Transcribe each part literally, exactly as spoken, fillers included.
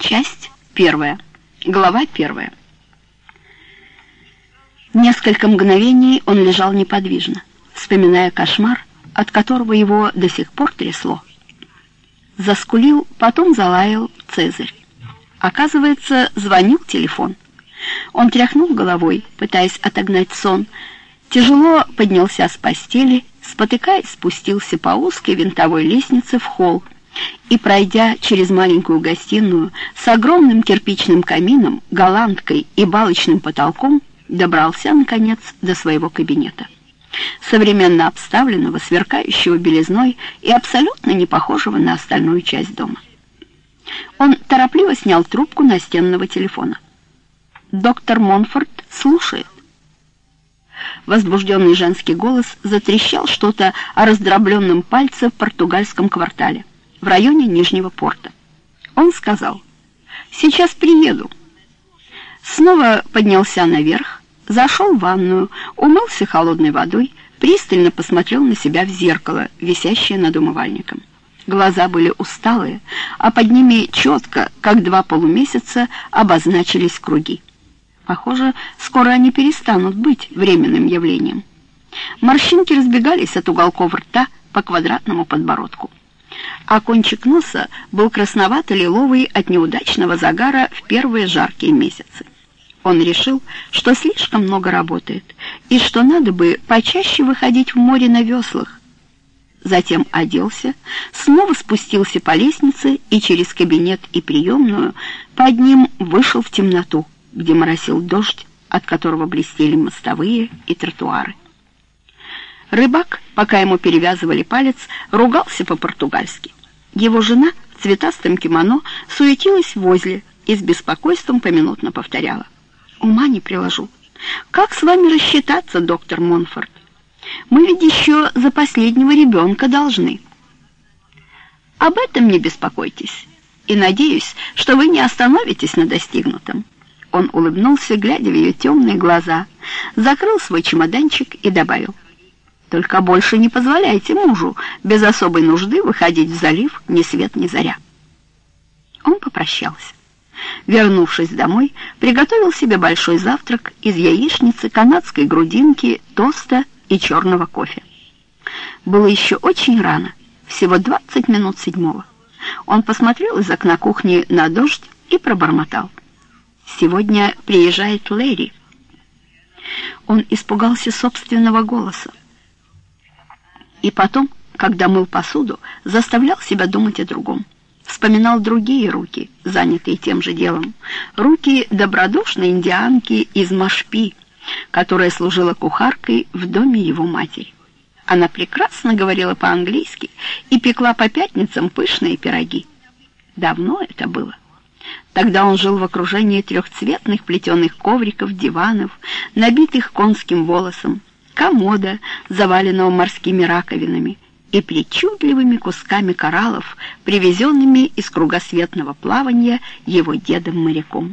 Часть первая. Глава первая. Несколько мгновений он лежал неподвижно, вспоминая кошмар, от которого его до сих пор трясло. Заскулил, потом залаял Цезарь. Оказывается, звонил телефон. Он тряхнул головой, пытаясь отогнать сон, тяжело поднялся с постели, спотыкаясь, спустился по узкой винтовой лестнице в холл и, пройдя через маленькую гостиную с огромным кирпичным камином, голландкой и балочным потолком, добрался, наконец, до своего кабинета, современно обставленного, сверкающего белизной и абсолютно не похожего на остальную часть дома. Он торопливо снял трубку настенного телефона. «Доктор Монфорт слушает». Возбужденный женский голос затрещал что-то о раздробленном пальце в португальском квартале, в районе Нижнего порта. Он сказал: «Сейчас приеду». Снова поднялся наверх, зашел в ванную, умылся холодной водой, пристально посмотрел на себя в зеркало, висящее над умывальником. Глаза были усталые, а под ними четко, как два полумесяца, обозначились круги. Похоже, скоро они перестанут быть временным явлением. Морщинки разбегались от уголков рта по квадратному подбородку, а кончик носа был красновато-лиловый от неудачного загара в первые жаркие месяцы. Он решил, что слишком много работает, и что надо бы почаще выходить в море на веслах. Затем оделся, снова спустился по лестнице и через кабинет и приемную под ним вышел в темноту, где моросил дождь, от которого блестели мостовые и тротуары. Рыбак, пока ему перевязывали палец, ругался по-португальски. Его жена в цветастом кимоно суетилась возле и с беспокойством поминутно повторяла: «Ума не приложу. Как с вами рассчитаться, доктор Монфорт? Мы ведь еще за последнего ребенка должны». «Об этом не беспокойтесь, и надеюсь, что вы не остановитесь на достигнутом». Он улыбнулся, глядя в ее темные глаза, закрыл свой чемоданчик и добавил: «Только больше не позволяйте мужу без особой нужды выходить в залив ни свет ни заря». Он попрощался. Вернувшись домой, приготовил себе большой завтрак из яичницы, канадской грудинки, тоста и черного кофе. Было еще очень рано, всего двадцать минут седьмого. Он посмотрел из окна кухни на дождь и пробормотал: «Сегодня приезжает Лэри». Он испугался собственного голоса. И потом, когда мыл посуду, заставлял себя думать о другом. Вспоминал другие руки, занятые тем же делом. Руки добродушной индианки из Машпи, которая служила кухаркой в доме его матери. Она прекрасно говорила по-английски и пекла по пятницам пышные пироги. Давно это было. Тогда он жил в окружении трехцветных плетеных ковриков, диванов, набитых конским волосом, комода, заваленного морскими раковинами, и причудливыми кусками кораллов, привезенными из кругосветного плавания его дедом-моряком.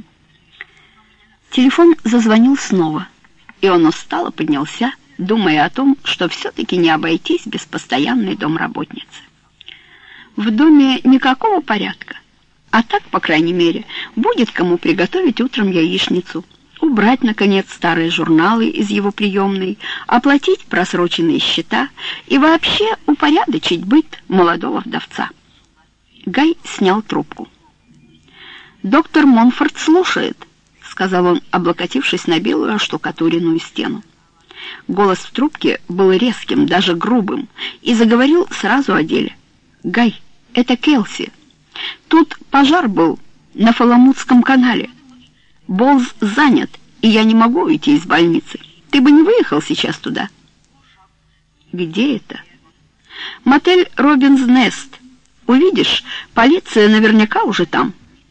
Телефон зазвонил снова, и он устало поднялся, думая о том, что все-таки не обойтись без постоянной домработницы. В доме никакого порядка, а так, по крайней мере, будет кому приготовить утром яичницу, убрать, наконец, старые журналы из его приемной, оплатить просроченные счета и вообще упорядочить быт молодого вдовца. Гай снял трубку. «Доктор Монфорт слушает», — сказал он, облокотившись на белую оштукатуренную стену. Голос в трубке был резким, даже грубым, и заговорил сразу о деле. «Гай, это Келси. Тут пожар был на Фаламутском канале. Болз занят, и я не могу уйти из больницы. Ты бы не выехал сейчас туда?» «Где это?» «Мотель Робинс Нест. Увидишь, полиция наверняка уже там».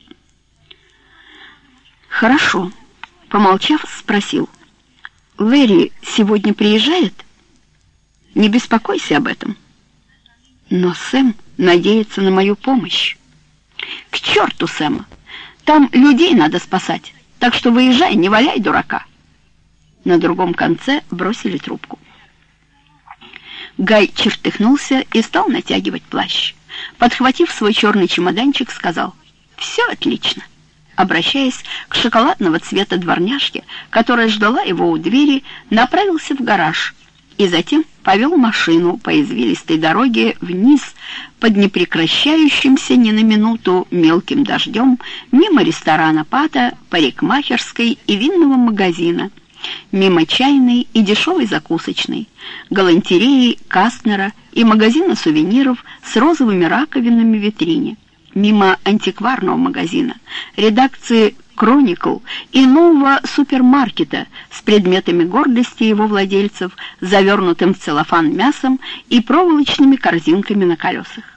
«Хорошо», — помолчав, спросил: «Лэри сегодня приезжает?» «Не беспокойся об этом». «Но Сэм надеется на мою помощь». «К черту Сэма! Там людей надо спасать, так что выезжай, не валяй дурака». На другом конце бросили трубку. Гай чертыхнулся и стал натягивать плащ. Подхватив свой черный чемоданчик, сказал: «Все отлично. обращаясь к шоколадного цвета дворняжке, которая ждала его у двери, направился в гараж и затем повел машину по извилистой дороге вниз под непрекращающимся ни на минуту мелким дождем, мимо ресторана Пата, парикмахерской и винного магазина, мимо чайной и дешевой закусочной, галантереи Кастнера и магазина сувениров с розовыми раковинами в витрине, мимо антикварного магазина, редакции «Кроникл» и нового супермаркета с предметами гордости его владельцев, завернутым в целлофан мясом и проволочными корзинками на колесах.